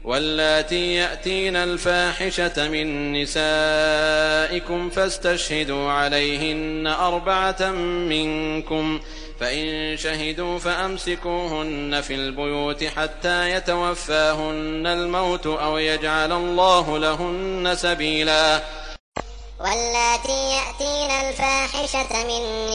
واللاتي يأتين الفاحشة من نسائكم فاستشهدوا عليهن 4 منكم، فإن شهدوا فأمسكوهن في البيوت حتى يتوفاهن الموت أو يجعل الله لهن سبيلا. واللاتي يأتين الفاحشة من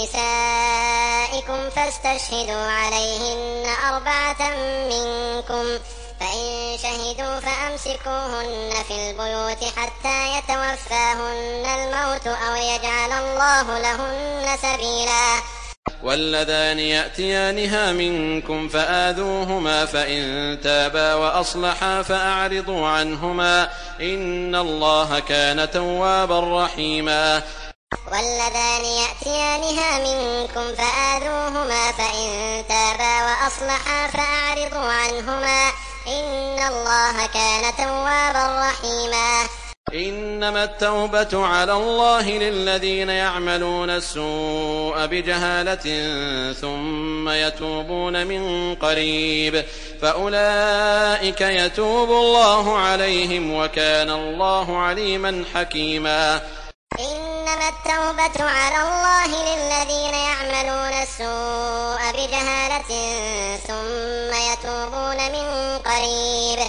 نسائكم فاستشهدوا عليهن 4 منكم، فإن شهدوا فأمسكوهن في البيوت حتى يتوفاهن الموت أو يجعل الله لهن سبيلا. واللذان يأتيانها منكم فآذوهما، فإن تابا وأصلحا فأعرضوا عنهما، إن الله كان توابا رحيما. واللذان يأتيانها منكم فآذوهما، فإن تابا وأصلحا فأعرضوا عنهما، إن الله كان توابا رحيما. إنما التوبة على الله للذين يعملون السوء بجهالة ثم يتوبون من قريب فأولئك يتوب الله عليهم وكان الله عليما حكيما. إنما التوبة على الله للذين يعملون السوء بجهالة ثم يتوبون من قريب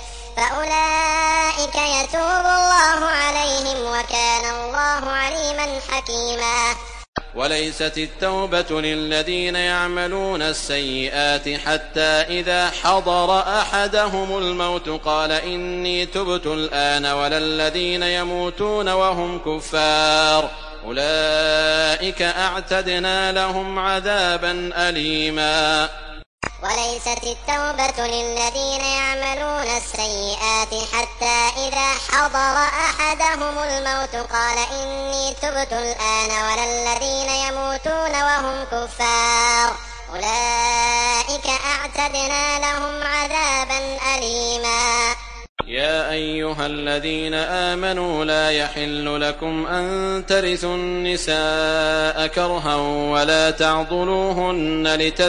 فأولئك يتوب الله عليهم وكان الله عليما حكيما. وليست التوبة للذين يعملون السيئات حتى إذا حضر أحدهم الموت قال إني تبت الآن، ولا الذين يموتون وهم كفار أولئك أعتدنا لهم عذابا أليما. وليست التوبة للذين يعملون السيئات حتى إذا حضر أحدهم الموت قال إني تبت الآن، ولا الذين يموتون وهم كفار أولئك أعتدنا لهم عذابا أليما. يا أيها الذين آمنوا لا يحل لكم أن ترثوا النساء كرها ولا تعضلوهن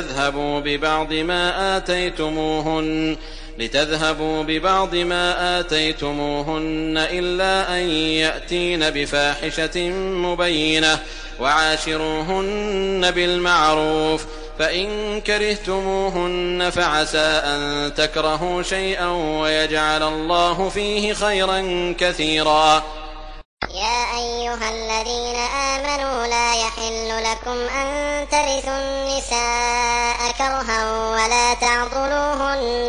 لتذهبوا ببعض ما آتيتموهن إلا أن يأتين بفاحشة مبينة وعاشروهن بالمعروف، فإن كرهتموهن فعسى أن تكرهوا شيئا ويجعل الله فيه خيرا كثيرا. يا أيها الذين آمنوا لا يحل لكم أن ترثوا النساء كرها ولا تعضلوهن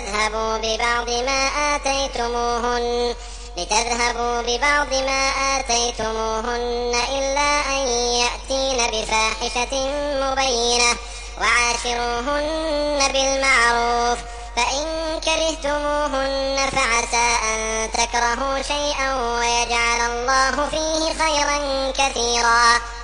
لتذهبوا ببعض ما آتيتموهن إلا أن يأتين بفاحشة مبينة وعاشروهن بالمعروف، فإن كرهتموهن فعسى أن تكرهوا شيئا ويجعل الله فيه خيرا كثيرا.